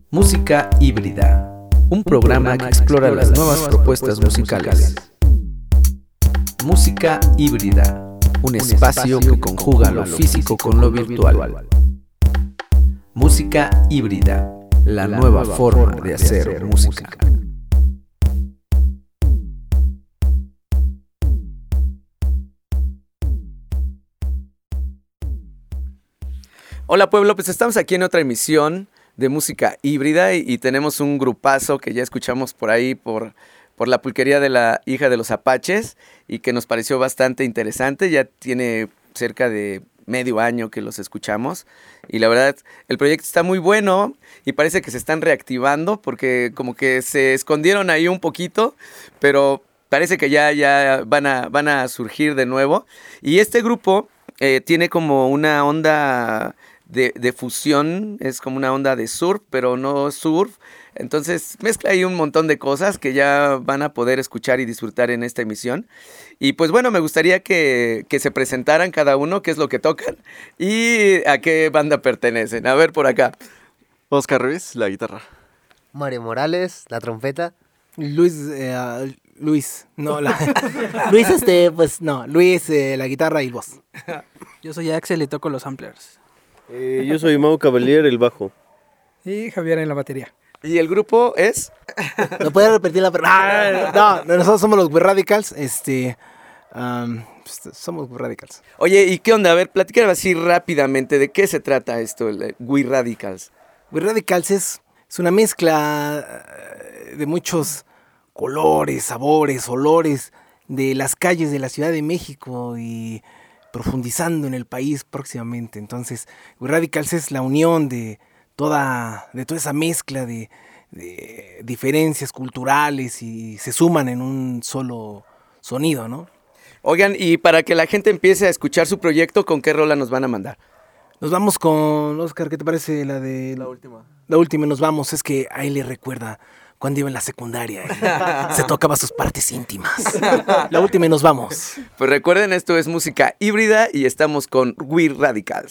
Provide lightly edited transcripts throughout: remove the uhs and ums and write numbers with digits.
Música híbrida, un programa que explora las nuevas propuestas musicales. Música híbrida, un espacio que conjuga lo físico con lo virtual. Música híbrida, la nueva forma de hacer música. Hola pueblo, pues estamos aquí en otra emisión de música híbrida y tenemos un grupazo que ya escuchamos por ahí por la pulquería de la hija de los Apaches y que nos pareció bastante interesante. Ya tiene cerca de medio año que los escuchamos y la verdad el proyecto está muy bueno y parece que se están reactivando porque como que se escondieron ahí un poquito, pero parece que ya van a surgir de nuevo. Y este grupo tiene como una onda de fusión, es como una onda de surf, pero no surf. Entonces mezcla ahí un montón de cosas que ya van a poder escuchar y disfrutar en esta emisión. Y pues bueno, me gustaría que se presentaran cada uno, qué es lo que tocan y a qué banda pertenecen. A ver, por acá. Oscar Ruiz, la guitarra. Mario Morales, la trompeta. Luis, la guitarra y voz. Yo soy Axel y toco los samplers. Yo soy Mau Cavalier, el bajo. Y Javier en la batería. ¿Y el grupo es? ¿No puede repetir la pregunta? No, nosotros somos los We Radicals. Somos We Radicals. Oye, ¿y qué onda? A ver, platícame así rápidamente, ¿de qué se trata esto, el We Radicals? We Radicals es una mezcla de muchos colores, sabores, olores de las calles de la Ciudad de México y profundizando en el país próximamente. Entonces, We Radicals es la unión de toda esa mezcla de diferencias culturales y se suman en un solo sonido, ¿no? Oigan, y para que la gente empiece a escuchar su proyecto, ¿con qué rola nos van a mandar? Nos vamos con, Oscar, ¿qué te parece la de...? La última. La última nos vamos, es que a él le recuerda cuando iba en la secundaria y se tocaba sus partes íntimas. La última y nos vamos. Pues recuerden, esto es música híbrida y estamos con We Radicals.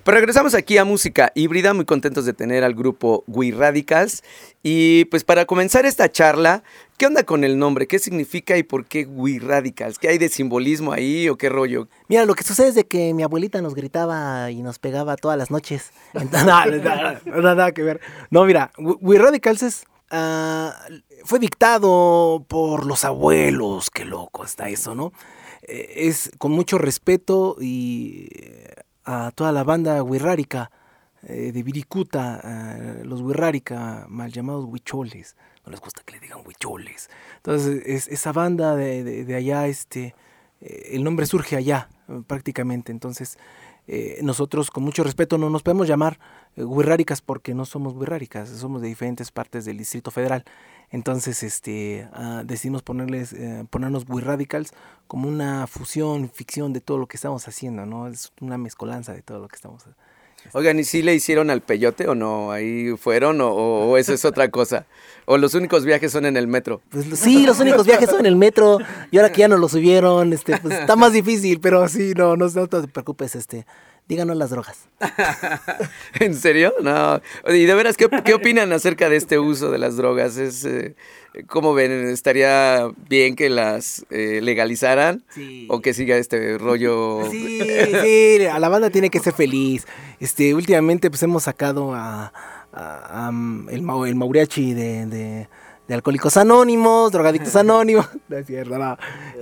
Pero regresamos aquí a Música Híbrida, muy contentos de tener al grupo We Radicals. Y pues para comenzar esta charla, ¿qué onda con el nombre? ¿Qué significa y por qué We Radicals? ¿Qué hay de simbolismo ahí o qué rollo? Mira, lo que sucede es de que mi abuelita nos gritaba y nos pegaba todas las noches. Entonces, nada que ver. No, mira, We Radicals fue dictado por los abuelos. Qué loco está eso, ¿no? Es con mucho respeto y a toda la banda wixárika de Viricuta, los wixárika, mal llamados huicholes. No les gusta que le digan huicholes. Entonces, esa banda de allá, el nombre surge allá, prácticamente. Entonces, nosotros, con mucho respeto, no nos podemos llamar wixárikas porque no somos wixárikas, somos de diferentes partes del Distrito Federal. Entonces, decidimos ponernos We Radicals como una fusión, ficción de todo lo que estamos haciendo, ¿no? Es una mezcolanza de todo lo que estamos haciendo. Oigan, ¿y si le hicieron al peyote o no? ¿Ahí fueron o eso es otra cosa? ¿O los únicos viajes son en el metro? Pues sí, los únicos viajes son en el metro, y ahora que ya nos lo subieron, pues está más difícil, pero sí, no te preocupes, díganos las drogas. ¿En serio? No. Y de veras, ¿qué opinan acerca de este uso de las drogas? ¿Cómo ven? ¿Estaría bien que las legalizaran? Sí. ¿O que siga este rollo? Sí, a la banda tiene que ser feliz. Últimamente pues hemos sacado el Mauriachi de Alcohólicos Anónimos, Drogadictos Anónimos. No es cierto, no.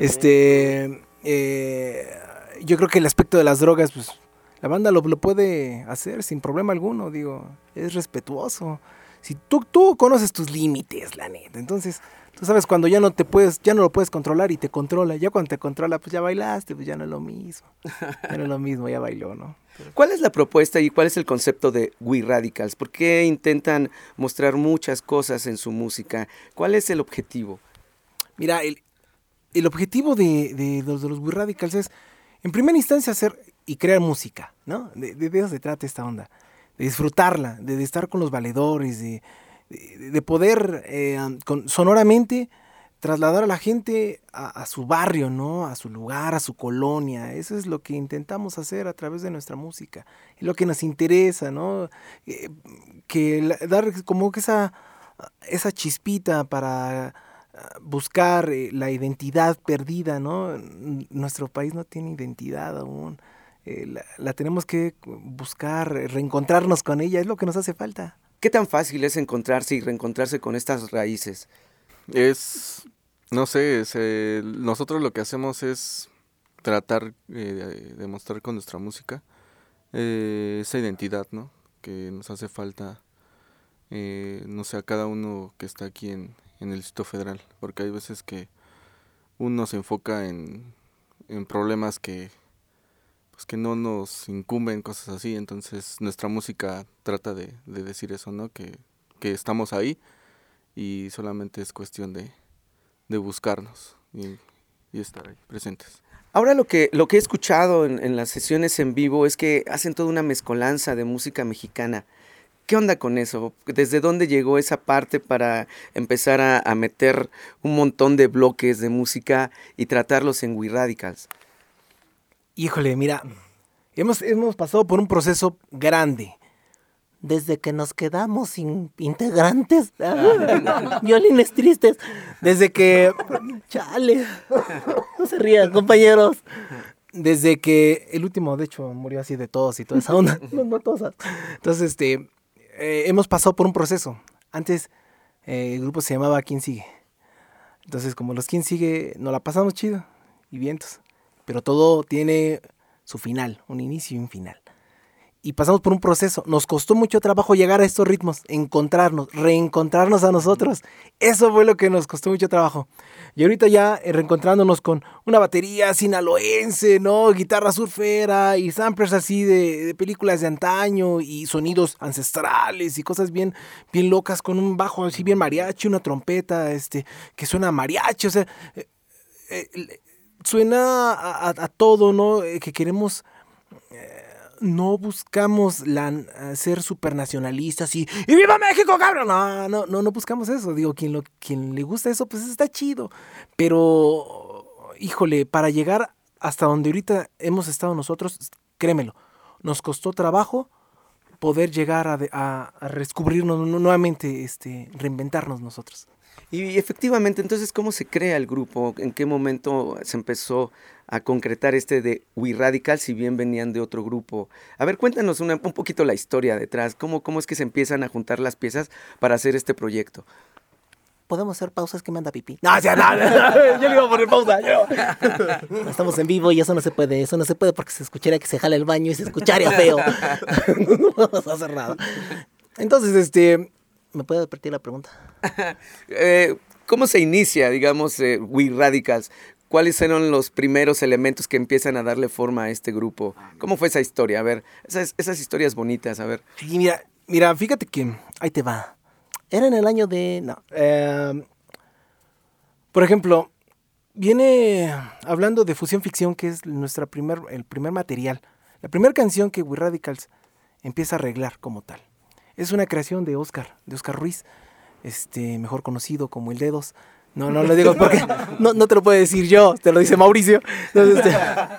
Yo creo que el aspecto de las drogas, pues la banda lo puede hacer sin problema alguno, digo, es respetuoso. Si tú conoces tus límites, la neta, entonces tú sabes cuando ya no lo puedes controlar y te controla. Ya cuando te controla, pues ya bailaste, pues ya no es lo mismo. Ya no es lo mismo, ya bailó, ¿no? ¿Cuál es la propuesta y cuál es el concepto de We Radicals? ¿Por qué intentan mostrar muchas cosas en su música? ¿Cuál es el objetivo? Mira, el objetivo de los We Radicals es, en primera instancia, hacer y crear música, ¿no? De eso se trata esta onda. De disfrutarla, de estar con los valedores, de poder sonoramente trasladar a la gente a su barrio, ¿no? A su lugar, a su colonia. Eso es lo que intentamos hacer a través de nuestra música. Es lo que nos interesa, ¿no? Dar como que esa chispita para buscar la identidad perdida, ¿no? Nuestro país no tiene identidad aún. La tenemos que buscar, reencontrarnos con ella, es lo que nos hace falta. ¿Qué tan fácil es encontrarse y reencontrarse con estas raíces? No sé, nosotros lo que hacemos es tratar de mostrar con nuestra música esa identidad, ¿no? Que nos hace falta, no sé, a cada uno que está aquí en el Distrito Federal, porque hay veces que uno se enfoca en problemas que no nos incumben, cosas así. Entonces nuestra música trata de decir eso, ¿no? Que estamos ahí y solamente es cuestión de buscarnos y estar ahí presentes. Ahora lo que he escuchado en las sesiones en vivo es que hacen toda una mezcolanza de música mexicana. ¿Qué onda con eso? ¿Desde dónde llegó esa parte para empezar a meter un montón de bloques de música y tratarlos en We Radicals? Híjole, mira, hemos pasado por un proceso grande. Desde que nos quedamos sin integrantes, violines tristes, desde que... Chale, no se rían, compañeros. Desde que el último, de hecho, murió así de tos y toda esa onda, no tosas. Entonces, hemos pasado por un proceso. Antes, el grupo se llamaba ¿Quién Sigue? Entonces, como los ¿Quién Sigue? Nos la pasamos chido y vientos. Pero todo tiene su final, un inicio y un final. Y pasamos por un proceso. Nos costó mucho trabajo llegar a estos ritmos, reencontrarnos a nosotros. Eso fue lo que nos costó mucho trabajo. Y ahorita ya reencontrándonos con una batería sinaloense, ¿no? Guitarra surfera y samplers así de películas de antaño y sonidos ancestrales y cosas bien locas con un bajo así bien mariachi, una trompeta que suena a mariachi, o sea... suena a todo, ¿no? Que queremos, no buscamos ser supernacionalistas y ¡viva México, cabrón! No buscamos eso. Digo, quien le gusta eso, pues está chido. Pero, híjole, para llegar hasta donde ahorita hemos estado nosotros, créemelo, nos costó trabajo poder llegar a descubrirnos nuevamente, reinventarnos nosotros. Y efectivamente, entonces, ¿cómo se crea el grupo? ¿En qué momento se empezó a concretar de We Radical, si bien venían de otro grupo? A ver, cuéntanos un poquito la historia detrás. ¿Cómo es que se empiezan a juntar las piezas para hacer este proyecto? ¿Podemos hacer pausas que manda pipí? No, yo le iba a poner pausa. Estamos en vivo y eso no se puede. Eso no se puede porque se escucharía que se jala el baño y se escucharía feo. No vamos a hacer nada. Entonces, ¿Me puede repetir la pregunta? ¿Cómo se inicia, digamos, We Radicals? ¿Cuáles eran los primeros elementos que empiezan a darle forma a este grupo? ¿Cómo fue esa historia? A ver, esas historias bonitas, a ver. Sí, mira, fíjate que ahí te va. Era en el año de... No. Por ejemplo, viene hablando de Fusión Ficción, que es el primer material. La primera canción que We Radicals empieza a arreglar como tal. Es una creación de Oscar Ruiz, mejor conocido como El Dedos. No lo digo porque no te lo puedo decir yo, te lo dice Mauricio. Entonces,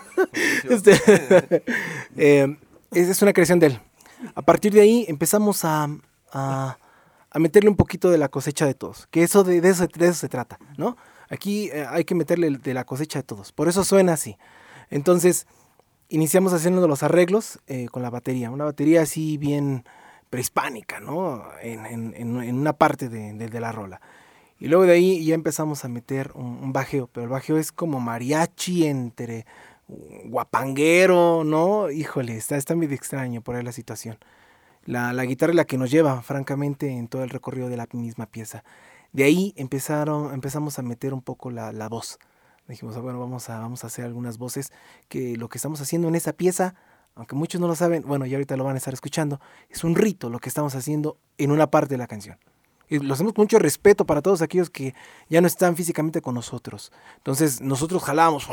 es una creación de él. A partir de ahí empezamos a meterle un poquito de la cosecha de todos, que de eso se trata, ¿no? Aquí hay que meterle de la cosecha de todos, por eso suena así. Entonces, iniciamos haciendo los arreglos con la batería, una batería así bien prehispánica, ¿no? En una parte de la rola. Y luego de ahí ya empezamos a meter un bajeo, pero el bajeo es como mariachi entre guapanguero, ¿no? Híjole, está medio extraño por ahí la situación. La guitarra es la que nos lleva, francamente, en todo el recorrido de la misma pieza. De ahí empezamos a meter un poco la voz. Dijimos, bueno, vamos a hacer algunas voces, que lo que estamos haciendo en esa pieza, aunque muchos no lo saben, bueno, ya ahorita lo van a estar escuchando, es un rito lo que estamos haciendo en una parte de la canción. Y lo hacemos con mucho respeto para todos aquellos que ya no están físicamente con nosotros. Entonces nosotros jalamos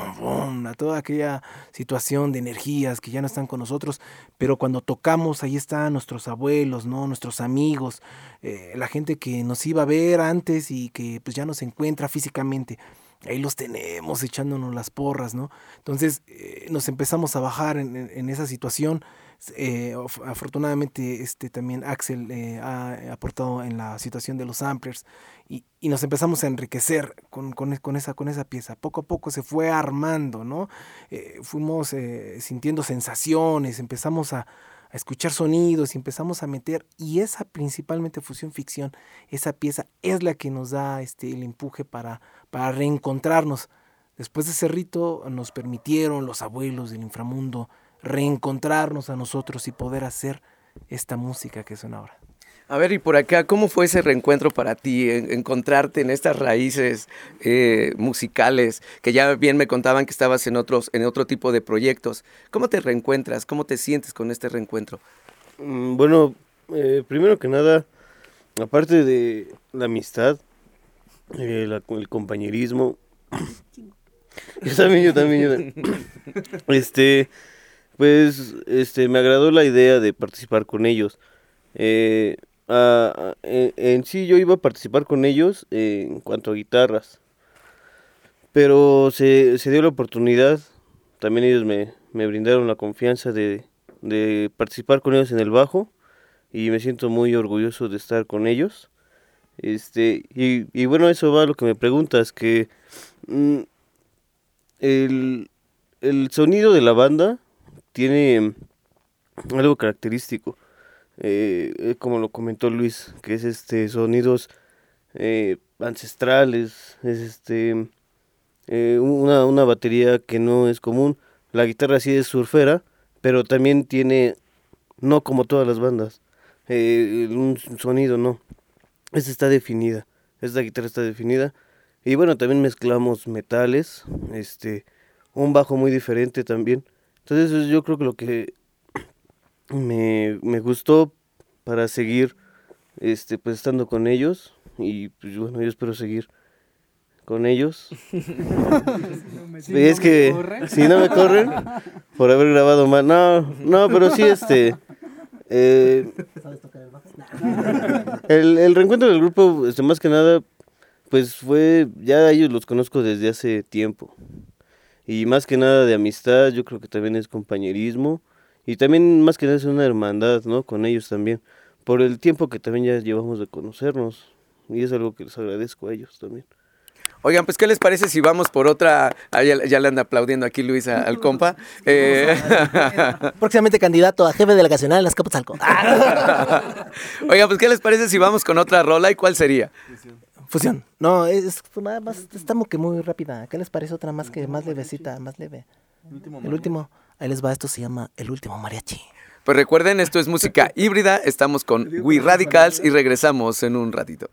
a toda aquella situación de energías que ya no están con nosotros, pero cuando tocamos ahí están nuestros abuelos, ¿no? Nuestros amigos, la gente que nos iba a ver antes y que pues ya no se encuentra físicamente. Ahí los tenemos echándonos las porras, ¿no? Entonces nos empezamos a bajar en esa situación. Afortunadamente también Axel ha aportado en la situación de los samplers y nos empezamos a enriquecer con esa pieza. Poco a poco se fue armando, ¿no? Fuimos sintiendo sensaciones, empezamos a escuchar sonidos y empezamos a meter, y esa principalmente Fusión Ficción, esa pieza es la que nos da el empuje para reencontrarnos. Después de ese rito nos permitieron los abuelos del inframundo reencontrarnos a nosotros y poder hacer esta música que suena ahora. A ver, y por acá, ¿cómo fue ese reencuentro para ti, encontrarte en estas raíces musicales, que ya bien me contaban que estabas en otro tipo de proyectos? ¿Cómo te reencuentras? ¿Cómo te sientes con este reencuentro? Bueno, primero que nada, aparte de la amistad, el compañerismo, yo también, pues, me agradó la idea de participar con ellos. En sí yo iba a participar con ellos en cuanto a guitarras, pero se dio la oportunidad, también ellos me brindaron la confianza de participar con ellos en el bajo, y me siento muy orgulloso de estar con ellos. Y bueno, eso va a lo que me preguntas, que el sonido de la banda tiene algo característico, como lo comentó Luis, que es sonidos ancestrales, es una batería que no es común. La guitarra sí es surfera, pero también tiene, no como todas las bandas, un sonido, no. Esta guitarra está definida. Y bueno, también mezclamos metales, un bajo muy diferente también. Entonces yo creo que lo que me gustó para seguir pues estando con ellos, y pues bueno, yo espero seguir con ellos. Es que si no me corren por haber grabado mal, no, pero sí el reencuentro del grupo, más que nada, pues fue, ya ellos los conozco desde hace tiempo, y más que nada de amistad, yo creo que también es compañerismo, Y también más que nada es una hermandad, ¿no? Con ellos también, por el tiempo que también ya llevamos de conocernos. Y es algo que les agradezco a ellos también. Oigan, pues, ¿qué les parece si vamos por otra? Ya le anda aplaudiendo aquí Luis al compa. Próximamente candidato a jefe delegacional en Azcapotzalco. Oigan, pues, ¿qué les parece si vamos con otra rola? ¿Y cuál sería? Fusión. No, está como que muy rápida. ¿Qué les parece otra más levecita, más leve? El último. Ahí les va, esto se llama El Último Mariachi. Pues recuerden, esto es música híbrida. Estamos con We Radicals y regresamos en un ratito.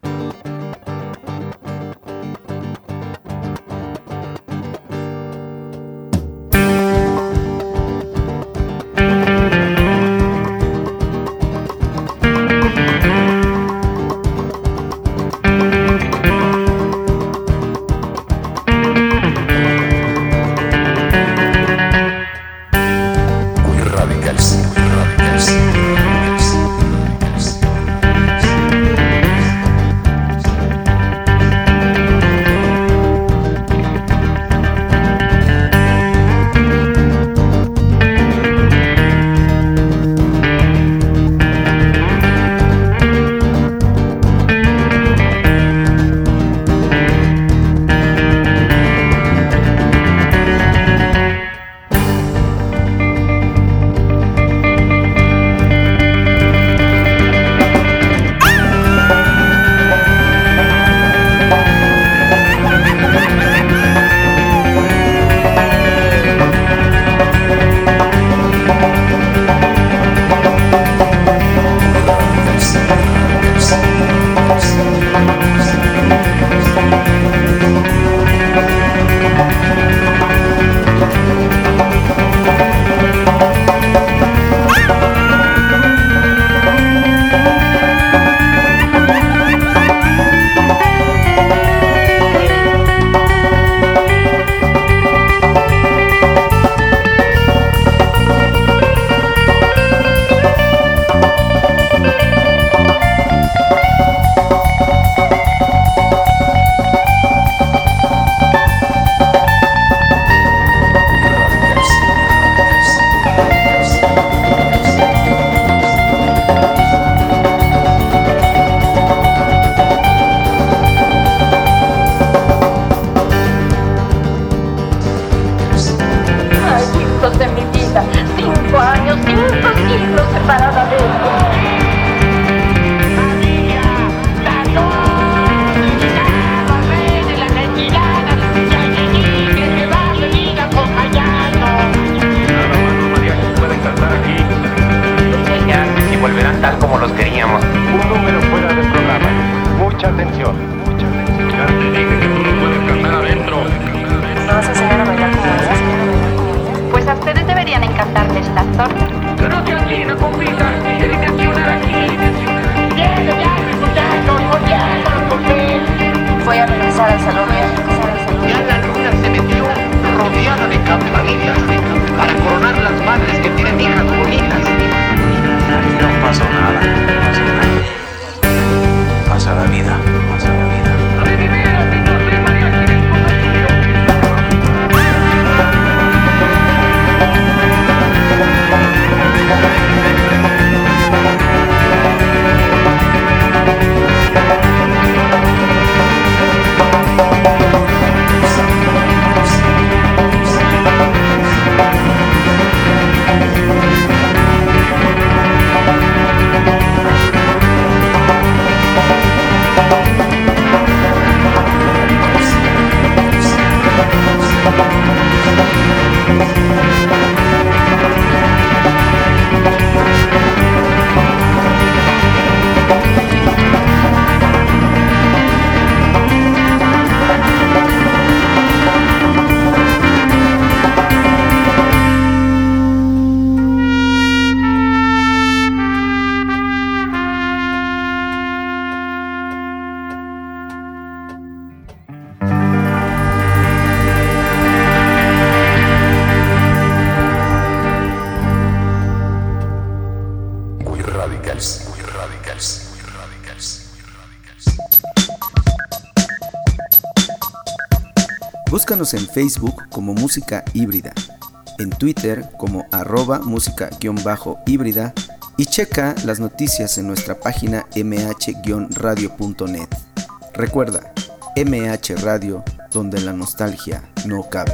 Búscanos en Facebook como Música Híbrida en Twitter como @música_híbrida y checa las noticias en nuestra página mh-radio.net. Recuerda, MH Radio, donde la nostalgia no cabe.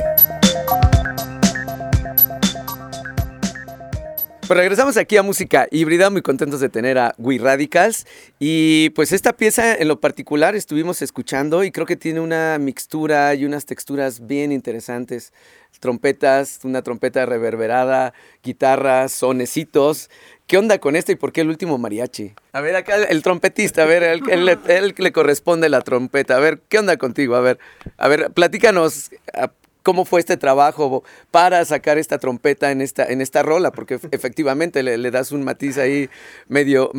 Pues regresamos aquí a Música Híbrida, muy contentos de tener a We Radicals. Y pues esta pieza en lo particular estuvimos escuchando y creo que tiene una mixtura y unas texturas bien interesantes. Trompetas, una trompeta reverberada, guitarras, sonecitos. ¿Qué onda con esto y por qué el último mariachi? A ver, acá el trompetista, a ver, él le corresponde la trompeta. A ver, ¿qué onda contigo? A ver, platícanos. ¿Cómo fue este trabajo para sacar esta trompeta en esta rola? Porque efectivamente le das un matiz ahí medio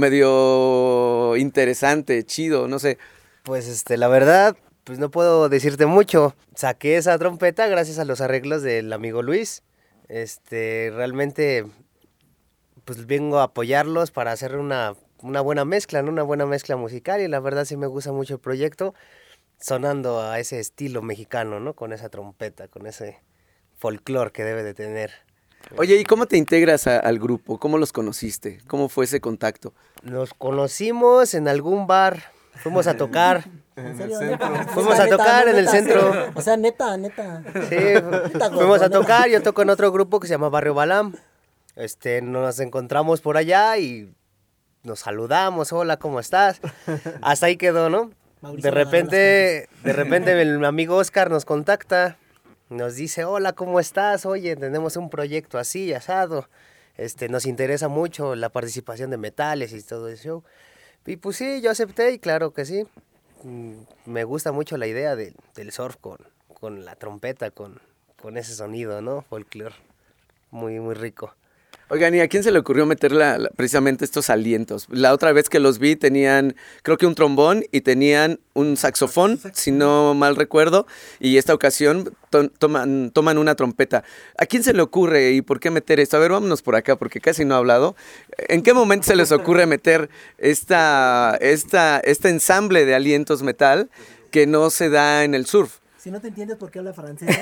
interesante, chido, no sé. Pues la verdad, pues no puedo decirte mucho. Saqué esa trompeta gracias a los arreglos del amigo Luis. Realmente pues vengo a apoyarlos para hacer una buena mezcla, ¿no? Una buena mezcla musical, y la verdad sí me gusta mucho el proyecto, sonando a ese estilo mexicano, ¿no? Con esa trompeta, con ese folclore que debe de tener. Oye, ¿y cómo te integras al grupo? ¿Cómo los conociste? ¿Cómo fue ese contacto? Nos conocimos en algún bar, fuimos a tocar. ¿En serio? Fuimos a tocar en el centro. O sea, neta. Sí, fuimos a tocar, yo toco en otro grupo que se llama Barrio Balam. Nos encontramos por allá y nos saludamos, hola, ¿cómo estás? Hasta ahí quedó, ¿no? De repente el amigo Oscar nos contacta, nos dice, hola, ¿cómo estás? Oye, tenemos un proyecto así, asado, nos interesa mucho la participación de metales y todo eso. Y pues sí, yo acepté, y claro que sí, me gusta mucho la idea del surf con la trompeta, con ese sonido, ¿no? Folclore, muy, muy rico. Oigan, ¿y a quién se le ocurrió meter precisamente estos alientos? La otra vez que los vi tenían, creo que un trombón y tenían un saxofón, si no mal recuerdo, y esta ocasión toman una trompeta. ¿A quién se le ocurre y por qué meter esto? A ver, vámonos por acá porque casi no ha hablado. ¿En qué momento se les ocurre meter este ensamble de alientos metal que no se da en el surf? Si no te entiendes por qué habla francés.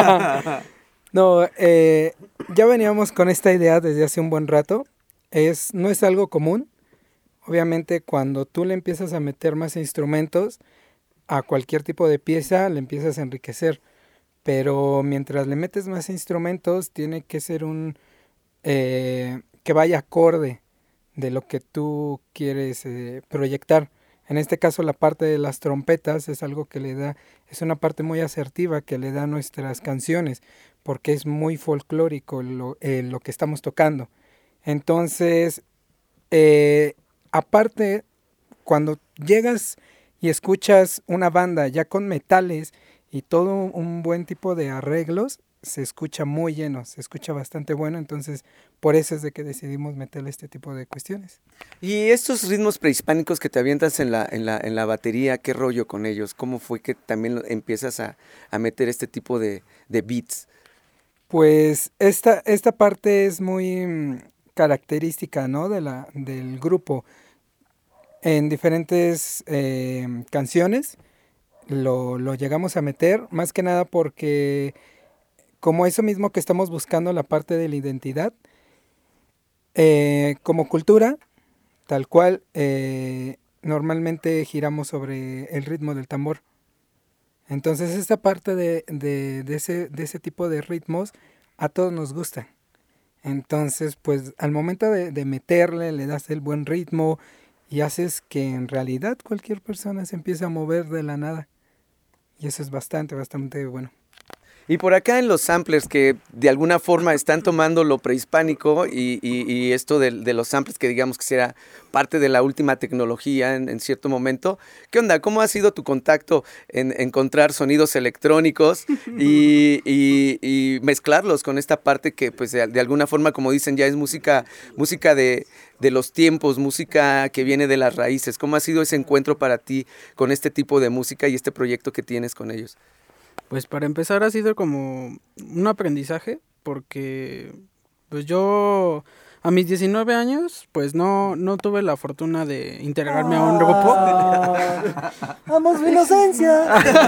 No, ya veníamos con esta idea desde hace un buen rato. No es algo común. Obviamente cuando tú le empiezas a meter más instrumentos a cualquier tipo de pieza, le empiezas a enriquecer. Pero mientras le metes más instrumentos, tiene que ser que vaya acorde de lo que tú quieres proyectar. En este caso la parte de las trompetas es algo que es una parte muy asertiva que le da a nuestras canciones, porque es muy folclórico lo que estamos tocando. Entonces, aparte, cuando llegas y escuchas una banda ya con metales y todo un buen tipo de arreglos, se escucha muy lleno, se escucha bastante bueno, entonces por eso es de que decidimos meterle este tipo de cuestiones. Y estos ritmos prehispánicos que te avientas en la batería, ¿qué rollo con ellos? ¿Cómo fue que también empiezas a meter este tipo de beats? Pues esta parte es muy característica, ¿no? del grupo. En diferentes canciones lo llegamos a meter, más que nada porque como eso mismo que estamos buscando, la parte de la identidad, como cultura, tal cual, normalmente giramos sobre el ritmo del tambor. Entonces esta parte de ese tipo de ritmos a todos nos gusta. Entonces pues al momento de meterle, le das el buen ritmo y haces que en realidad cualquier persona se empiece a mover de la nada. Y eso es bastante bueno. Y por acá en los samplers que de alguna forma están tomando lo prehispánico y esto de los samplers que digamos que será parte de la última tecnología en cierto momento. ¿Qué onda? ¿Cómo ha sido tu contacto en encontrar sonidos electrónicos y mezclarlos con esta parte que pues de alguna forma, como dicen, ya es música de los tiempos, música que viene de las raíces? ¿Cómo ha sido ese encuentro para ti con este tipo de música y este proyecto que tienes con ellos? Pues para empezar ha sido como un aprendizaje, porque pues yo A mis 19 años, pues no tuve la fortuna de integrarme a un grupo. ¡Vamos, mi inocencia!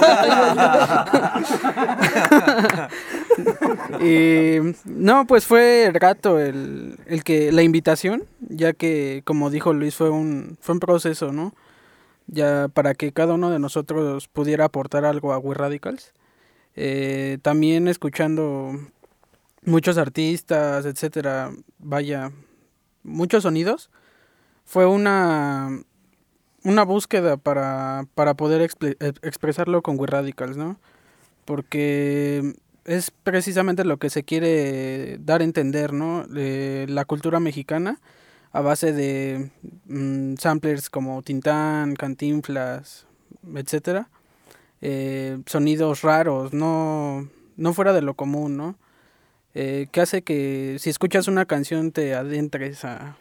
Y no, pues fue grato la invitación, ya que, como dijo Luis, fue un proceso, ¿no? Ya para que cada uno de nosotros pudiera aportar algo a We Radicals. También escuchando muchos artistas, etcétera, vaya, muchos sonidos. Fue una búsqueda para poder expresarlo con We Radicals, ¿no? Porque es precisamente lo que se quiere dar a entender, ¿no? La cultura mexicana a base de samplers como Tintán, Cantinflas, etcétera. Sonidos raros, no fuera de lo común, ¿no? Que hace que si escuchas una canción te adentres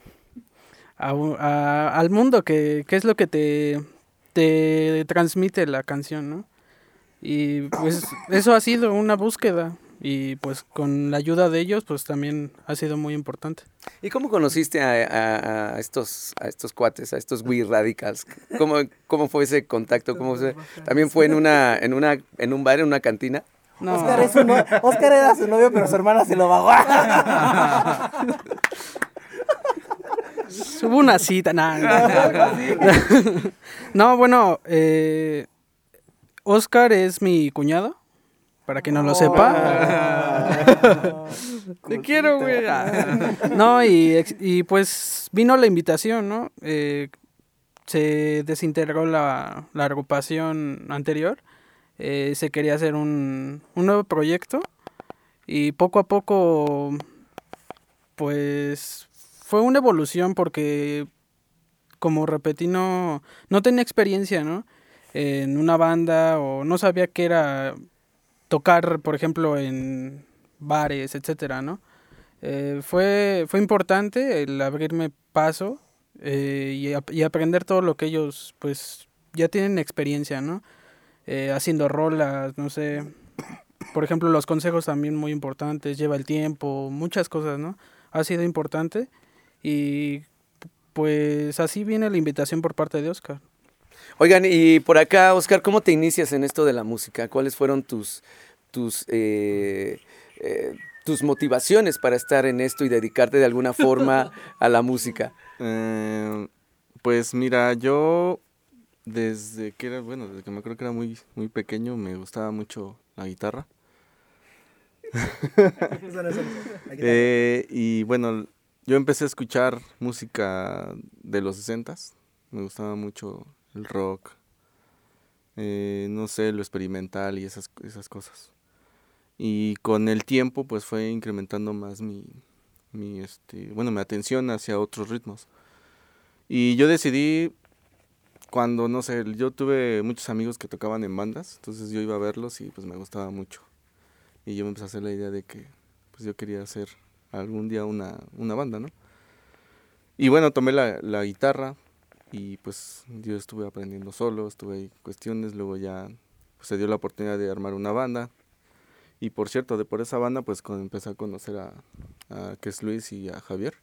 al mundo, que es lo que te transmite la canción, ¿no? Y pues eso ha sido una búsqueda y pues con la ayuda de ellos pues también ha sido muy importante. ¿Y cómo conociste a estos cuates, a estos We Radicals? ¿Cómo fue ese contacto? ¿También fue en un bar, en una cantina? No. Oscar era su novio, pero su hermana se lo bajó. Hubo una cita, No, bueno, Oscar es mi cuñado, para quien no lo sepa. Te quiero, güey. No, y pues vino la invitación, ¿no? Se desintegró la agrupación anterior. Se quería hacer un nuevo proyecto y poco a poco pues fue una evolución porque, como repetí, no tenía experiencia, ¿no? En una banda o no sabía qué era tocar, por ejemplo, en bares, etcétera, ¿no? Fue importante el abrirme paso y aprender todo lo que ellos pues ya tienen experiencia, ¿no? Haciendo rolas, no sé, por ejemplo, los consejos también muy importantes, lleva el tiempo, muchas cosas, ¿no? Ha sido importante y pues así viene la invitación por parte de Oscar. Oigan, y por acá, Oscar, ¿cómo te inicias en esto de la música? ¿Cuáles fueron tus motivaciones para estar en esto y dedicarte de alguna forma a la música? Pues mira, yo desde que me acuerdo que era muy, muy pequeño, me gustaba mucho la guitarra. Y bueno, yo empecé a escuchar música de los 60s. Me gustaba mucho el rock, no sé, lo experimental y esas cosas. Y con el tiempo pues fue incrementando más mi atención hacia otros ritmos. Y yo decidí cuando, no sé, yo tuve muchos amigos que tocaban en bandas, entonces yo iba a verlos y pues me gustaba mucho. Y yo me empecé a hacer la idea de que pues yo quería hacer algún día una banda, ¿no? Y bueno, tomé la guitarra y pues yo estuve aprendiendo solo, estuve ahí cuestiones, luego ya pues, se dio la oportunidad de armar una banda. Y por cierto, por esa banda pues empecé a conocer a que es Luis y a Javier.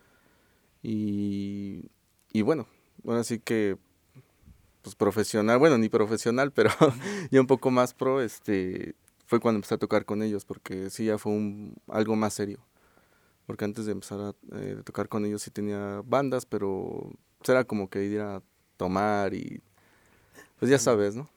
Y bueno, así que pues profesional, bueno, ni profesional, pero ya un poco más pro, fue cuando empecé a tocar con ellos, porque sí ya fue algo más serio. Porque antes de empezar a tocar con ellos sí tenía bandas, pero pues, era como que ir a tomar y pues ya sabes, ¿no?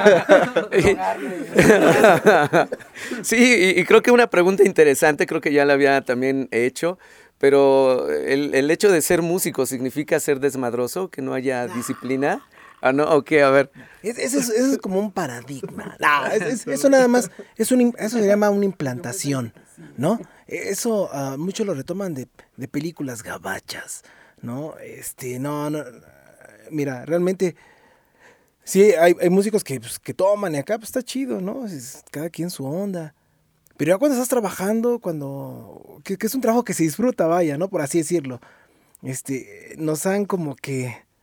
Sí, y creo que una pregunta interesante, creo que ya la había también hecho, pero el hecho de ser músico significa ser desmadroso, que no haya disciplina. Ah, no, ok, a ver. Eso es como un paradigma. Eso nada más, eso se llama una implantación, ¿no? Eso muchos lo retoman de películas gabachas, ¿no? No, mira, realmente sí hay músicos que toman y acá pues está chido, ¿no? Cada quien su onda. Pero ya cuando estás trabajando, que es un trabajo que se disfruta, vaya, ¿no? Por así decirlo. Nos han como que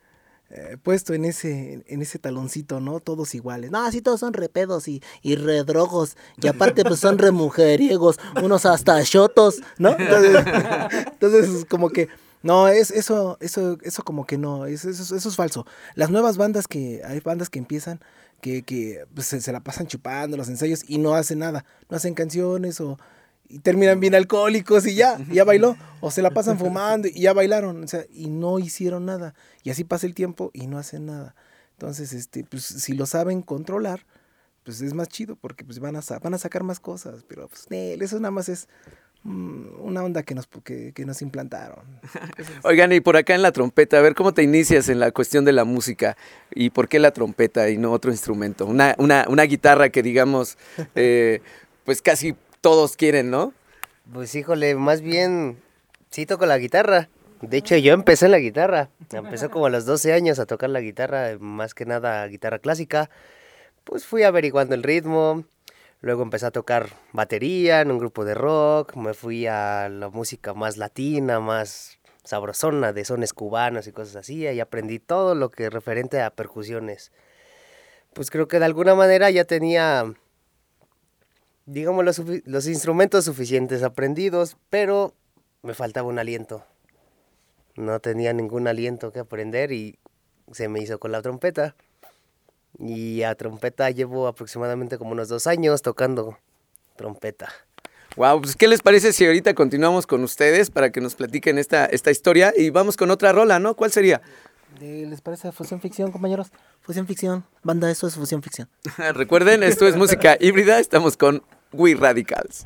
puesto en ese taloncito, ¿no? Todos iguales. No, así todos son repedos y redrogos. Y aparte, pues son remujeriegos, unos hasta shotos, ¿no? Entonces como que, no, eso como que no, eso es falso. Las nuevas bandas hay bandas que empiezan, que pues, se la pasan chupando los ensayos y no hacen nada, no hacen canciones y terminan bien alcohólicos y ya bailó, o se la pasan fumando y ya bailaron, o sea, y no hicieron nada, y así pasa el tiempo y no hacen nada. Entonces, pues si lo saben controlar, pues es más chido, porque pues van a sacar más cosas, pero pues eso nada más es una onda que nos implantaron. Oigan, y por acá en la trompeta, a ver cómo te inicias en la cuestión de la música y por qué la trompeta y no otro instrumento, una guitarra que digamos, pues casi todos quieren, ¿no? Pues híjole, más bien sí toco la guitarra. De hecho, yo empecé en la guitarra. Empecé como a los 12 años a tocar la guitarra, más que nada guitarra clásica. Pues fui averiguando el ritmo. Luego empecé a tocar batería en un grupo de rock. Me fui a la música más latina, más sabrosona, de sones cubanos y cosas así. Ahí aprendí todo lo que referente a percusiones. Pues creo que de alguna manera ya tenía, digamos, los instrumentos suficientes aprendidos, pero me faltaba un aliento. No tenía ningún aliento que aprender y se me hizo con la trompeta. Y a trompeta llevo aproximadamente como unos 2 años tocando trompeta. Wow, pues ¿qué les parece si ahorita continuamos con ustedes para que nos platiquen esta historia y vamos con otra rola, ¿no? ¿Cuál sería? ¿Les parece fusión ficción, compañeros? Fusión ficción, banda, eso es fusión ficción. Recuerden, esto es música híbrida, estamos con We Radicals.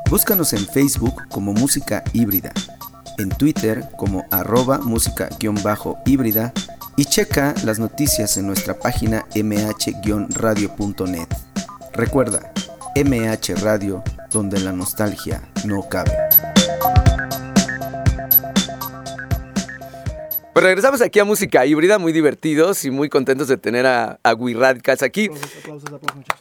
Búscanos en Facebook como Música Híbrida, en Twitter como @música_híbrida y checa las noticias en nuestra página mh-radio.net. Recuerda, MH Radio, donde la nostalgia no cabe. Pues regresamos aquí a Música Híbrida, muy divertidos y muy contentos de tener a Wirradicals aquí. Aplausos, muchachos.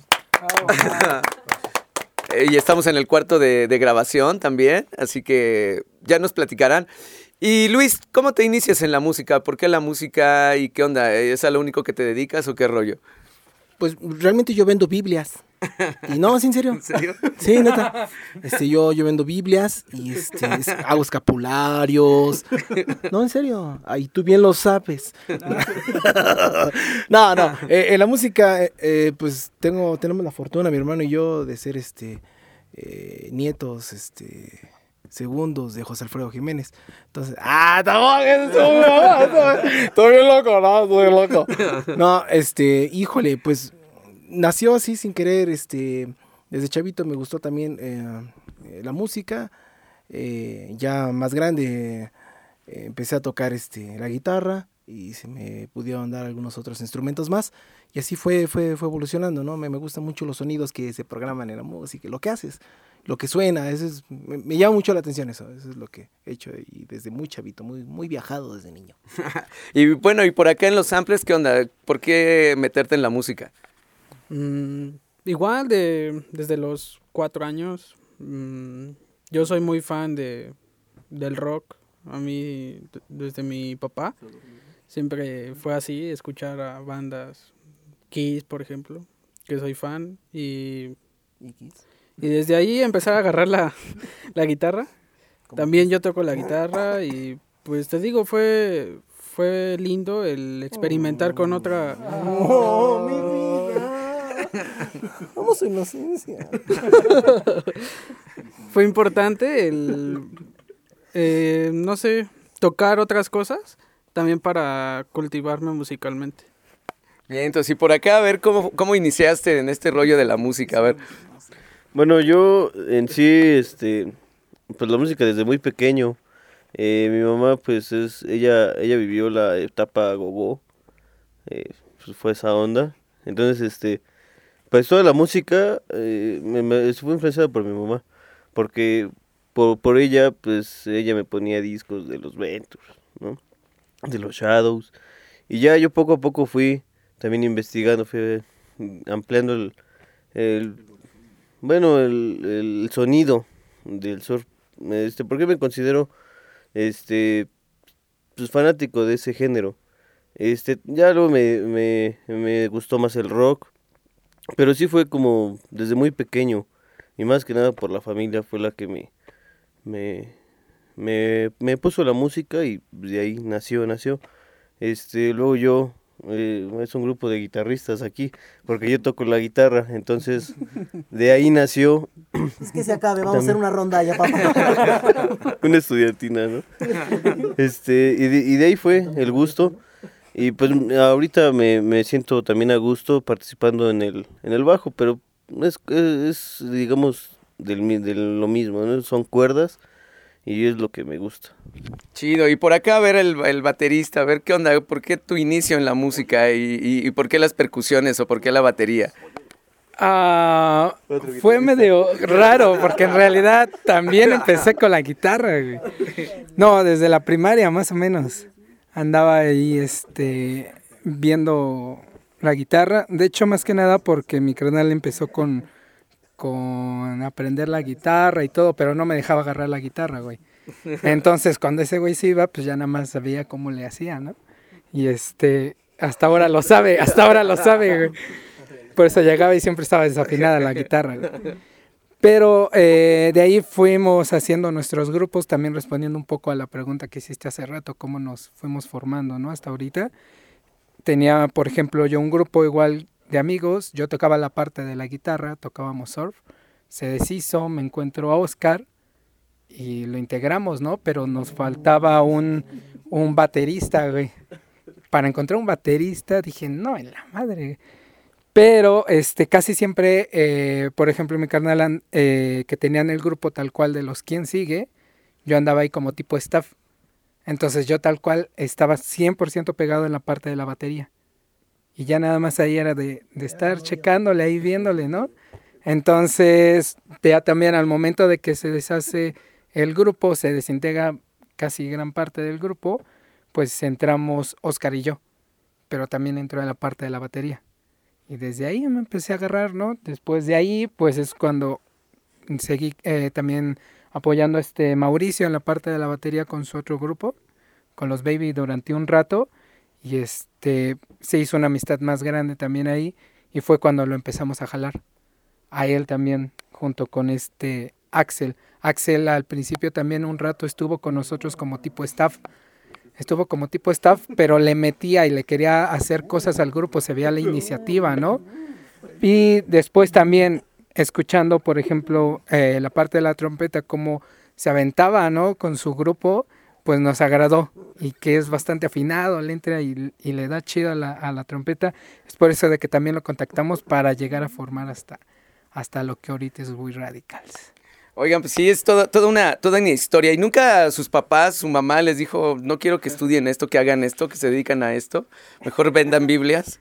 Y estamos en el cuarto de grabación también, así que ya nos platicarán. Y Luis, ¿cómo te inicias en la música? ¿Por qué la música y qué onda? ¿Es a lo único que te dedicas o qué rollo? Pues realmente yo vendo Biblias. Y no, ¿sí, en serio? ¿En serio? Sí, neta. Yo vendo Biblias y hago escapularios. No, en serio. Ahí tú bien lo sabes. No. En la música, pues tenemos la fortuna, mi hermano y yo, de ser nietos, segundos de José Alfredo Jiménez. Entonces, estoy bien loco, ¿no? Estoy bien loco. No, híjole, pues nació así sin querer, desde chavito me gustó también la música. Ya más grande empecé a tocar la guitarra y se me pudieron dar algunos otros instrumentos más. Y así fue evolucionando, ¿no? Me gustan mucho los sonidos que se programan en la música, lo que haces, lo que suena, me llama mucho la atención eso es lo que he hecho y desde muy chavito, muy viajado desde niño. Y bueno, y por acá en los samples, ¿qué onda? ¿Por qué meterte en la música? Igual desde los 4 años, yo soy muy fan del rock. A mí, desde mi papá, siempre fue así, escuchar a bandas, Kiss, por ejemplo, que soy fan, y desde ahí empezar a agarrar la guitarra. También yo toco la guitarra y pues te digo, fue lindo el experimentar con otra... ¡Oh, mi vida! Vamos a inocencia. Fue importante no sé, tocar otras cosas también para cultivarme musicalmente. Bien, entonces, y por acá, a ver, ¿cómo iniciaste en este rollo de la música? A ver. Bueno, yo en sí, pues la música desde muy pequeño. Mi mamá, pues ella vivió la etapa gogo, pues fue esa onda. Entonces, pues toda la música fue influenciada por mi mamá, porque por ella, pues ella me ponía discos de los Ventures, ¿no? De los Shadows. Y ya yo poco a poco fui también investigando, fui ampliando el sonido del surf. Porque me considero pues fanático de ese género. Ya luego me gustó más el rock, pero sí fue como desde muy pequeño, y más que nada por la familia fue la que me puso la música, y de ahí nació. Luego yo, es un grupo de guitarristas aquí, porque yo toco la guitarra, entonces de ahí nació. Es que se acabe, vamos a hacer una ronda ya, papá. Una estudiantina, ¿no? Y de ahí fue el gusto, y pues ahorita me siento también a gusto participando en el bajo, pero es digamos, de lo mismo, ¿no? Son cuerdas, y es lo que me gusta. Chido, y por acá a ver el baterista, a ver qué onda, ¿por qué tu inicio en la música y por qué las percusiones o por qué la batería? Fue medio raro, porque en realidad también empecé con la guitarra, güey. No, desde la primaria más o menos. Andaba ahí viendo la guitarra. De hecho, más que nada porque mi carnal empezó con aprender la guitarra y todo, pero no me dejaba agarrar la guitarra, güey. Entonces, cuando ese güey se iba, pues ya nada más sabía cómo le hacía, ¿no? Y hasta ahora lo sabe, güey. Por eso llegaba y siempre estaba desafinada la guitarra, güey. Pero de ahí fuimos haciendo nuestros grupos, también respondiendo un poco a la pregunta que hiciste hace rato, cómo nos fuimos formando, ¿no? Hasta ahorita. Tenía, por ejemplo, yo un grupo igual de amigos, yo tocaba la parte de la guitarra, tocábamos surf, se deshizo, me encuentro a Oscar y lo integramos, ¿no? Pero nos faltaba un baterista, güey. Para encontrar un baterista dije, no, en la madre. Pero casi siempre, por ejemplo, mi carnal que tenían el grupo tal cual de los Quién Sigue, yo andaba ahí como tipo staff. Entonces yo tal cual estaba 100% pegado en la parte de la batería. Y ya nada más ahí era de estar checándole ahí, viéndole, ¿no? Entonces, ya también al momento de que se deshace el grupo, se desintegra casi gran parte del grupo, pues entramos Oscar y yo. Pero también entró en la parte de la batería. Y desde ahí me empecé a agarrar, ¿no? Después de ahí, pues es cuando seguí también apoyando a Mauricio en la parte de la batería con su otro grupo, con los Baby durante un rato. Y se hizo una amistad más grande también ahí. Y fue cuando lo empezamos a jalar. A él también, junto con Axel. Axel al principio también un rato estuvo con nosotros como tipo staff. Pero le metía y le quería hacer cosas al grupo, se veía la iniciativa, ¿no? Y después también escuchando, por ejemplo, la parte de la trompeta, cómo se aventaba, ¿no? Con su grupo, pues nos agradó. Y que es bastante afinado, le entra y le da chido a la trompeta. Es por eso de que también lo contactamos para llegar a formar hasta lo que ahorita es We Radicals. Oigan, pues sí, es toda una historia. ¿Y nunca sus papás, su mamá les dijo, no quiero que estudien esto, que hagan esto, que se dedican a esto? Mejor vendan Biblias.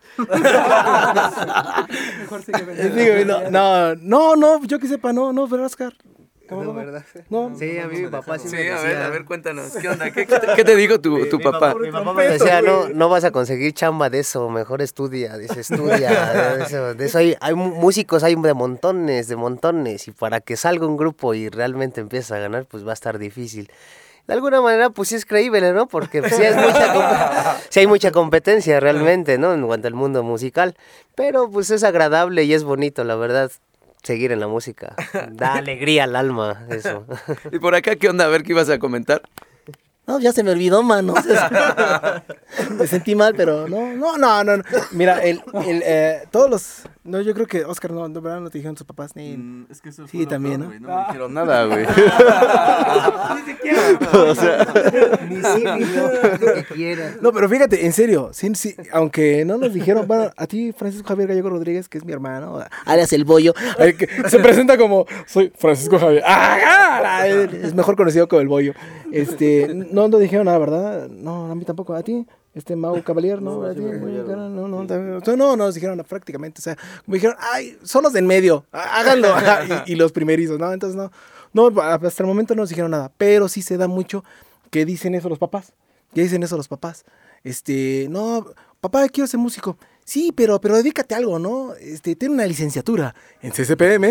Mejor sigue vendiendo. No, yo que sepa, no, ¿verdad, Oscar? No, ¿verdad? No. Sí, a mí mi papá sí me Sí, decía. a ver, cuéntanos. ¿Qué onda? ¿Qué te dijo tu papá? Mi papá me decía, no vas a conseguir chamba de eso, mejor estudia. Dice, estudia. De eso hay músicos, hay de montones. Y para que salga un grupo y realmente empiece a ganar, pues va a estar difícil. De alguna manera, pues sí es creíble, ¿no? Porque pues, sí hay mucha competencia realmente, ¿no? En cuanto al mundo musical. Pero pues es agradable y es bonito, la verdad. Seguir en la música. Da alegría al alma, eso. ¿Y por acá qué onda? A ver, ¿qué ibas a comentar? No, ya se me olvidó, mano. Me sentí mal, pero no. Mira, todos los... No, yo creo que, Oscar, no, de verdad no te dijeron tus papás ni... Es que eso Sí, también, peor, ¿no? güey, no me dijeron nada, güey. Ni siquiera. O sea... Ni sí, ni no, lo que quieras. No, pero fíjate, en serio, sí, aunque no nos dijeron, bueno, a ti, Francisco Javier Gallego Rodríguez, que es mi hermano, alias El Bollo, que se presenta como, soy Francisco Javier, es mejor conocido como El Bollo. No nos dijeron nada, ¿verdad? No, a mí tampoco, a ti. Mau Cavalier, ¿no? No, nos dijeron prácticamente, o sea, me dijeron, ay, son los de en medio, háganlo, y los primerizos, ¿no? Entonces, no, hasta el momento no nos dijeron nada, pero sí se da mucho que dicen eso los papás, no, papá, quiero ser músico. Sí, pero dedícate a algo, ¿no? Tiene una licenciatura en CCPM.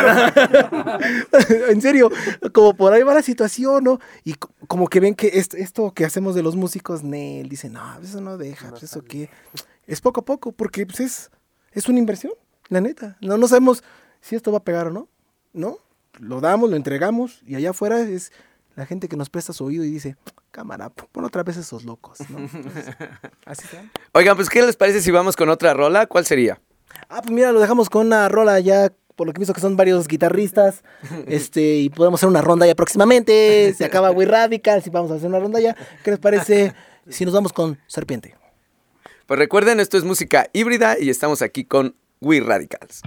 En serio, como por ahí va la situación, ¿no? Y como que ven que esto que hacemos de los músicos, Nel, dicen, no, eso no deja, pues eso qué. Es poco a poco, porque pues es una inversión, la neta. No sabemos si esto va a pegar o no, ¿no? Lo damos, lo entregamos, y allá afuera es la gente que nos presta su oído y dice, cámara, pon otra vez esos locos, ¿no? Entonces, así está. Oigan, pues, ¿qué les parece si vamos con otra rola? ¿Cuál sería? Pues mira, lo dejamos con una rola ya, por lo que he visto que son varios guitarristas, y podemos hacer una ronda ya próximamente, se acaba We Radicals y vamos a hacer una ronda ya. ¿Qué les parece si nos vamos con Serpiente? Pues recuerden, esto es música híbrida y estamos aquí con We Radicals.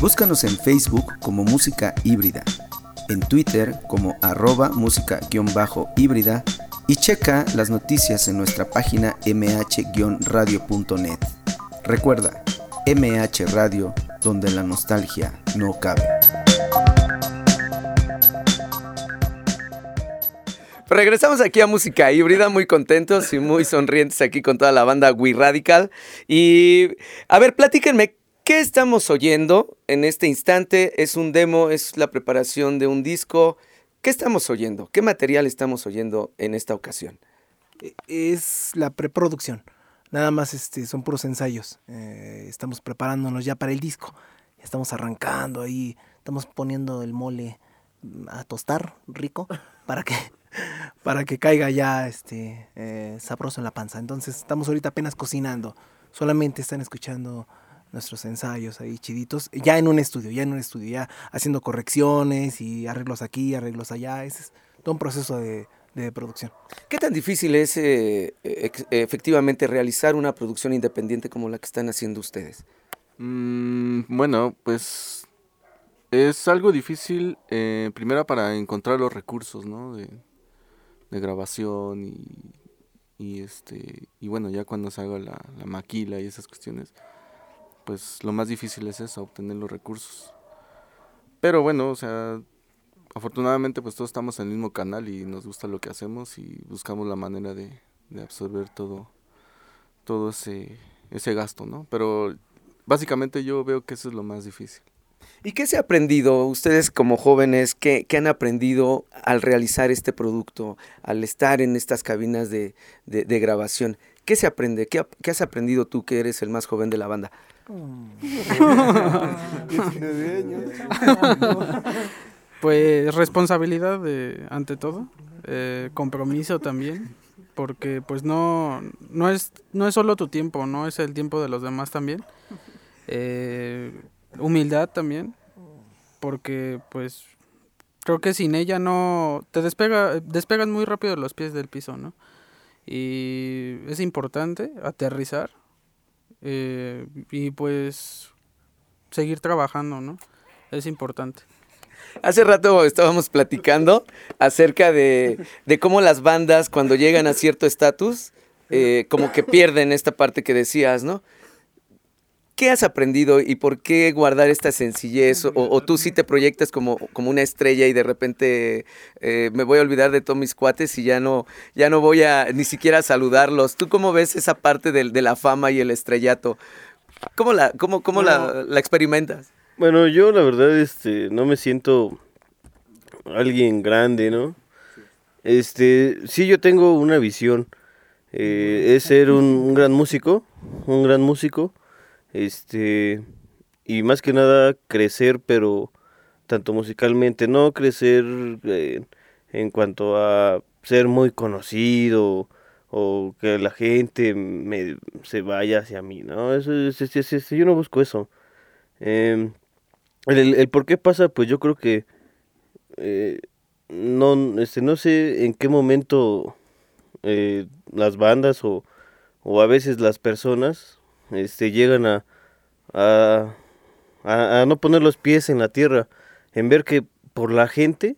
Búscanos en Facebook como Música Híbrida, en Twitter como @música_híbrida y checa las noticias en nuestra página mh-radio.net. Recuerda, MH Radio, donde la nostalgia no cabe. Regresamos aquí a Música Híbrida, muy contentos y muy sonrientes aquí con toda la banda We Radical. Y, a ver, platíquenme, ¿qué estamos oyendo en este instante? ¿Es un demo? ¿Es la preparación de un disco? ¿Qué estamos oyendo? ¿Qué material estamos oyendo en esta ocasión? Es la preproducción. Nada más son puros ensayos. Estamos preparándonos ya para el disco. Estamos arrancando ahí. Estamos poniendo el mole a tostar rico para que caiga ya sabroso en la panza. Entonces estamos ahorita apenas cocinando. Solamente están escuchando nuestros ensayos ahí chiditos. Ya en un estudio, ya haciendo correcciones y arreglos aquí, arreglos allá. Ese es todo un proceso de producción. ¿Qué tan difícil es efectivamente realizar una producción independiente como la que están haciendo ustedes? Bueno, pues es algo difícil, primero para encontrar los recursos, ¿no? de grabación y bueno, ya cuando se haga la maquila y esas cuestiones, pues lo más difícil es eso, obtener los recursos. Pero bueno, o sea, afortunadamente pues todos estamos en el mismo canal y nos gusta lo que hacemos y buscamos la manera de absorber todo ese gasto, ¿no? Pero básicamente yo veo que eso es lo más difícil. ¿Y qué se ha aprendido ustedes como jóvenes? ¿Qué han aprendido al realizar este producto, al estar en estas cabinas de grabación? ¿Qué se aprende? ¿Qué has aprendido tú, que eres el más joven de la banda? 19 años. Pues responsabilidad ante todo, compromiso también, porque pues no es solo tu tiempo, no es el tiempo de los demás también. Humildad también, porque pues creo que sin ella no te despegas muy rápido los pies del piso, ¿no? Y es importante aterrizar y pues seguir trabajando, ¿no? Es importante. Hace rato estábamos platicando acerca de cómo las bandas cuando llegan a cierto estatus como que pierden esta parte que decías, ¿no? ¿Qué has aprendido y por qué guardar esta sencillez? O tú sí te proyectas como una estrella y de repente me voy a olvidar de todos mis cuates y ya no voy a ni siquiera saludarlos. ¿Tú cómo ves esa parte de la fama y el estrellato? ¿Cómo la experimentas? Bueno, yo la verdad no me siento alguien grande, ¿no? Sí, yo tengo una visión. Es ser un gran músico, y más que nada crecer, pero tanto musicalmente, no crecer en cuanto a ser muy conocido o que la gente se vaya hacia mí, ¿no? Eso yo no busco eso. El por qué pasa, pues yo creo que no sé en qué momento las bandas o a veces las personas llegan a no poner los pies en la tierra, en ver que por la gente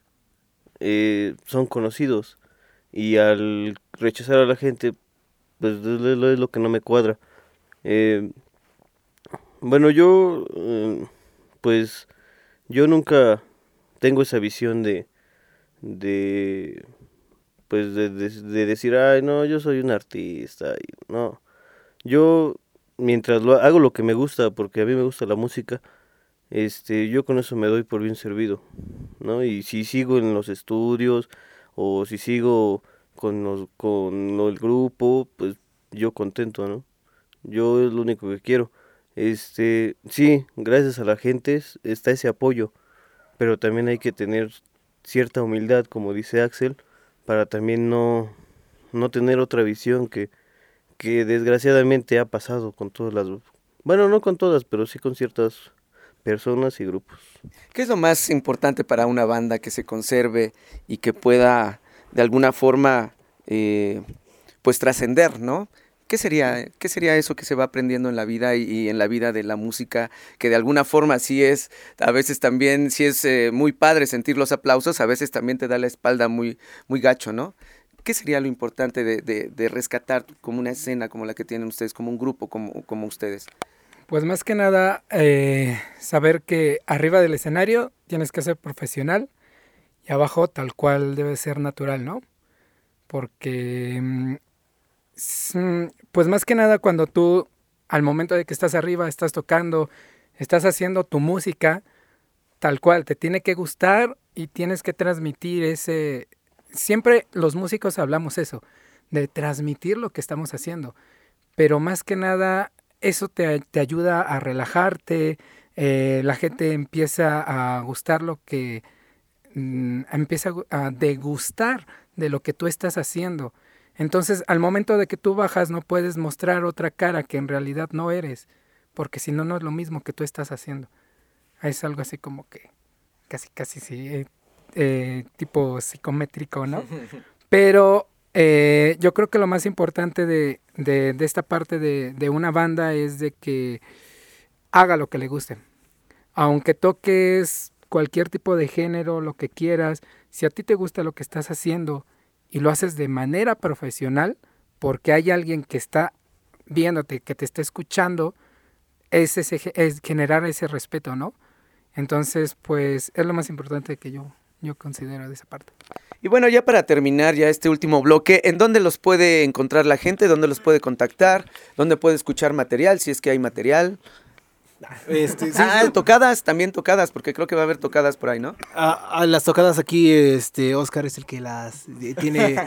son conocidos, y al rechazar a la gente, pues es lo que no me cuadra. Bueno, pues yo nunca tengo esa visión de decir, ay, no, yo soy un artista, no. Yo, mientras hago lo que me gusta, porque a mí me gusta la música, yo con eso me doy por bien servido, ¿no? Y si sigo en los estudios, o si sigo con el grupo, pues yo contento, ¿no? Yo es lo único que quiero. Sí, gracias a la gente está ese apoyo, pero también hay que tener cierta humildad, como dice Axel, para también no tener otra visión que desgraciadamente ha pasado con todas bueno, no con todas, pero sí con ciertas personas y grupos. ¿Qué es lo más importante para una banda que se conserve y que pueda de alguna forma pues trascender, ¿no? ¿Qué sería eso que se va aprendiendo en la vida y en la vida de la música? Que de alguna forma sí es, a veces también, sí es muy padre sentir los aplausos, a veces también te da la espalda muy, muy gacho, ¿no? ¿Qué sería lo importante de rescatar como una escena como la que tienen ustedes, como un grupo como ustedes? Pues más que nada, saber que arriba del escenario tienes que ser profesional y abajo tal cual debe ser natural, ¿no? Porque, pues más que nada cuando tú, al momento de que estás arriba, estás tocando, estás haciendo tu música, tal cual, te tiene que gustar y tienes que transmitir ese... Siempre los músicos hablamos eso, de transmitir lo que estamos haciendo, pero más que nada eso te ayuda a relajarte, la gente empieza a gustar lo que... empieza a degustar de lo que tú estás haciendo. Entonces, al momento de que tú bajas, no puedes mostrar otra cara que en realidad no eres, porque si no, no es lo mismo que tú estás haciendo. Es algo así como que casi sí, tipo psicométrico, ¿no? Pero yo creo que lo más importante de esta parte de una banda es de que haga lo que le guste. Aunque toques cualquier tipo de género, lo que quieras, si a ti te gusta lo que estás haciendo y lo haces de manera profesional, porque hay alguien que está viéndote, que te está escuchando, es generar ese respeto, ¿no? Entonces, pues, es lo más importante que yo considero de esa parte. Y bueno, ya para terminar ya este último bloque, ¿en dónde los puede encontrar la gente? ¿Dónde los puede contactar? ¿Dónde puede escuchar material, si es que hay material? Tocadas, también tocadas, porque creo que va a haber tocadas por ahí, ¿no? Las tocadas aquí, Oscar es el que las tiene...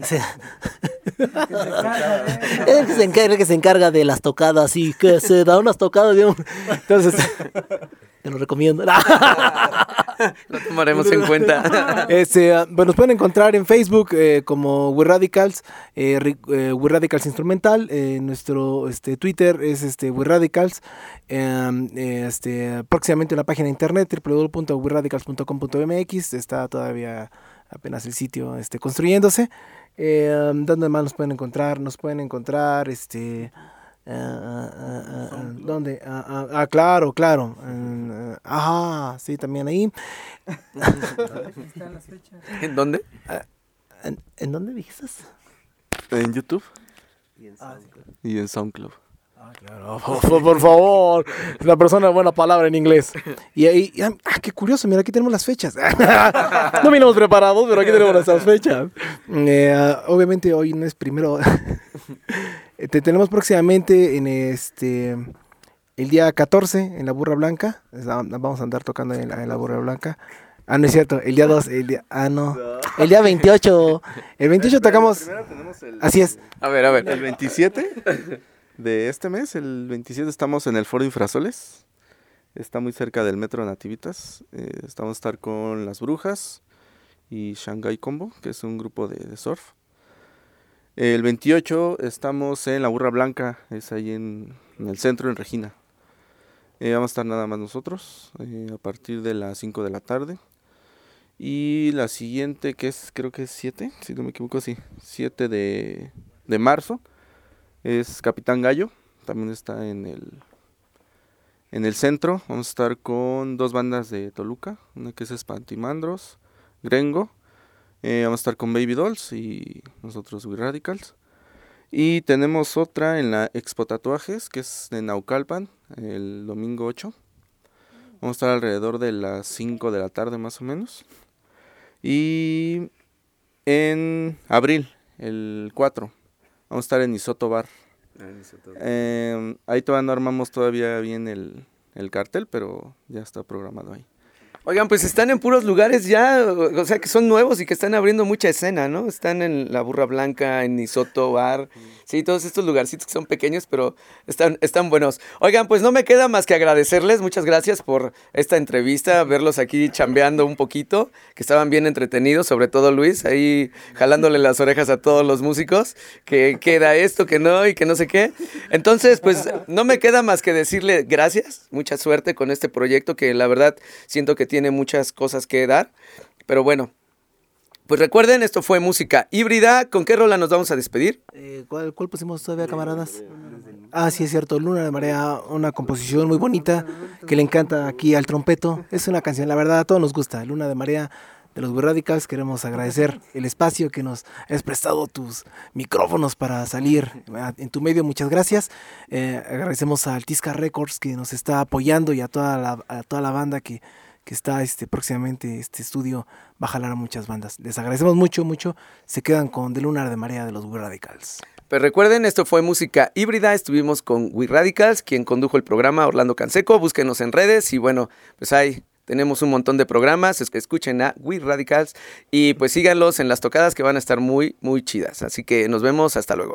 el que se encarga de las tocadas y que se da unas tocadas, digamos. Entonces, te lo recomiendo. Lo tomaremos en cuenta. Bueno, nos pueden encontrar en Facebook como We Radicals, We Radicals Instrumental. Nuestro Twitter es We Radicals. Próximamente una página de internet www.weradicals.com.mx. Está todavía apenas el sitio construyéndose. ¿Dónde más nos pueden encontrar? Nos pueden encontrar ¿dónde? Claro. Ajá, sí, también ahí. ¿En dónde? ¿En dónde dijiste? En YouTube y en SoundCloud. Claro, por favor, la persona de buena palabra en inglés. Y ahí, qué curioso, mira, aquí tenemos las fechas. No vinimos preparados, pero aquí tenemos las fechas. Obviamente hoy no es primero. Tenemos próximamente en el día 14 en la Burra Blanca. Vamos a andar tocando en la Burra Blanca. No es cierto, el día 2, el día 28. El 28 tocamos. Así es. A ver. El 27 de este mes, el 27 estamos en el Foro Infrasoles. Está muy cerca del Metro Nativitas. Vamos a estar con Las Brujas y Shanghai Combo, que es un grupo de surf. El 28 estamos en la Burra Blanca, es ahí en el centro, en Regina. Vamos a estar nada más nosotros, a partir de las 5 de la tarde. Y la siguiente, que es, creo que es 7, si no me equivoco, sí, 7 de marzo, es Capitán Gallo, también está en el centro. Vamos a estar con 2 bandas de Toluca, una que es Espantimandros, Grengo. Vamos a estar con Baby Dolls y nosotros We Radicals. Y tenemos otra en la Expo Tatuajes, que es de Naucalpan, el domingo 8. Vamos a estar alrededor de las 5 de la tarde más o menos. Y en abril, el 4, vamos a estar en Isoto Bar. Ahí todavía no armamos todavía bien el cartel, pero ya está programado ahí. Oigan, pues están en puros lugares ya, o sea, que son nuevos y que están abriendo mucha escena, ¿no? Están en la Burra Blanca, en Isoto Bar, sí, todos estos lugarcitos que son pequeños, pero están buenos. Oigan, pues no me queda más que agradecerles, muchas gracias por esta entrevista, verlos aquí chambeando un poquito, que estaban bien entretenidos, sobre todo Luis, ahí jalándole las orejas a todos los músicos, que queda esto, que no y que no sé qué. Entonces, pues no me queda más que decirle gracias, mucha suerte con este proyecto que la verdad siento que tiene muchas cosas que dar, pero bueno, Pues recuerden, esto fue Música Híbrida. ¿Con qué rola nos vamos a despedir? ¿Cuál pusimos todavía, camaradas? Sí, es cierto, Luna de Marea, una composición muy bonita que le encanta aquí al trompeto. Es una canción, la verdad, a todos nos gusta. Luna de Marea de los We Radicals. Queremos agradecer el espacio que nos has prestado, tus micrófonos para salir en tu medio. Muchas gracias. Agradecemos a Altisca Records que nos está apoyando y a toda la banda que está próximamente. Este estudio va a jalar a muchas bandas. Les agradecemos mucho. Se quedan con De Luna de Marea de los We Radicals. Pues recuerden, esto fue Música Híbrida. Estuvimos con We Radicals, quien condujo el programa, Orlando Canseco. Búsquenos en redes y bueno, pues ahí tenemos un montón de programas. Escuchen a We Radicals y pues síganlos en las tocadas que van a estar muy, muy chidas. Así que nos vemos. Hasta luego.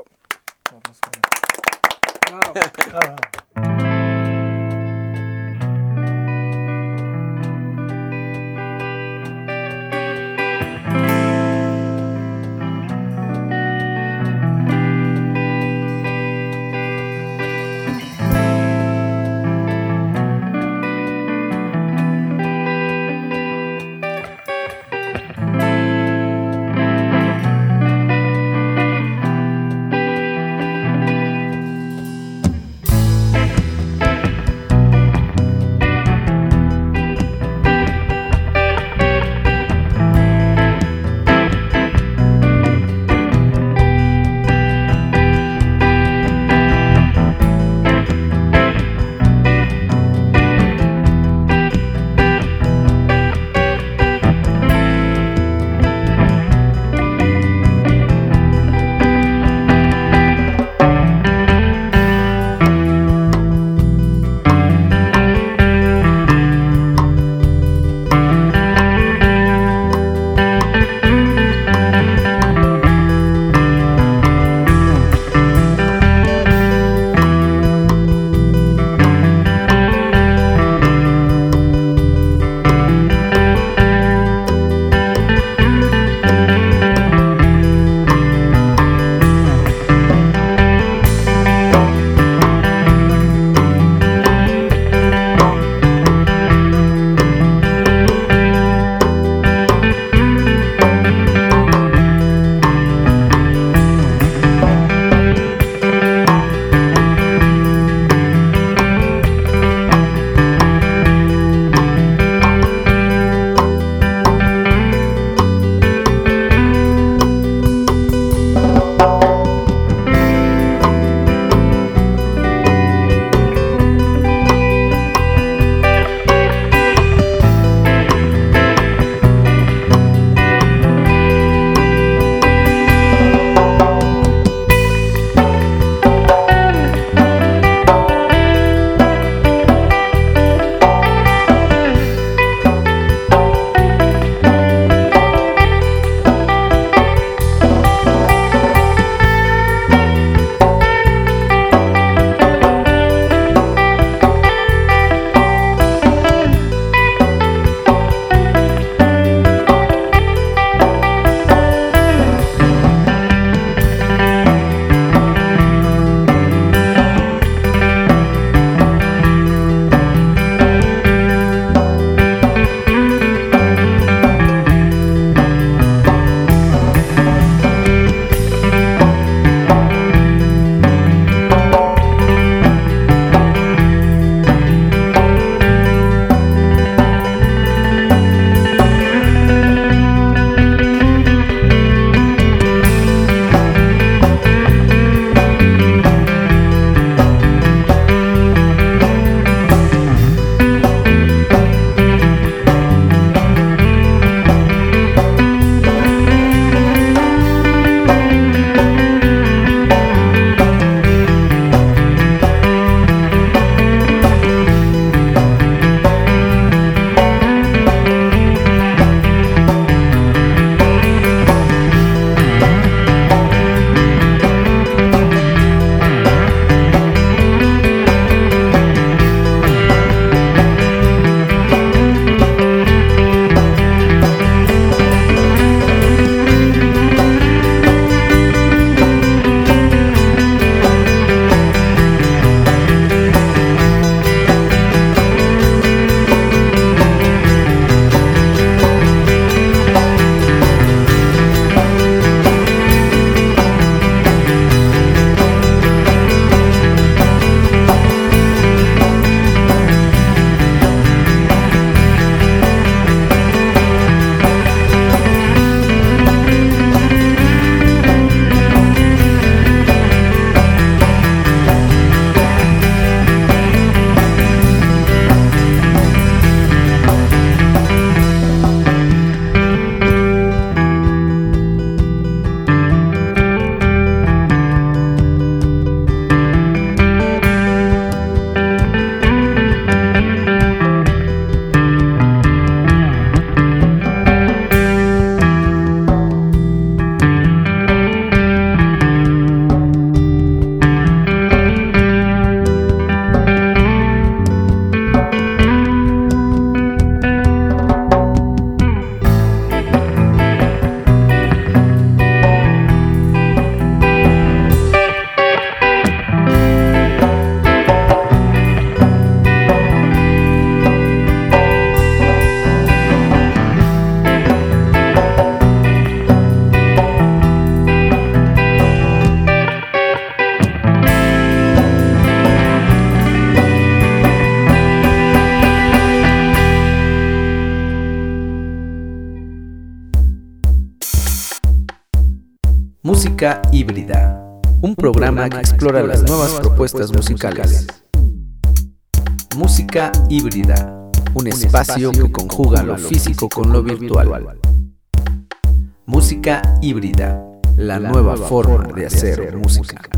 Música híbrida, un programa que explora las nuevas propuestas musicales. Música híbrida, un espacio que conjuga lo físico con lo virtual. Música híbrida, la nueva forma de hacer música.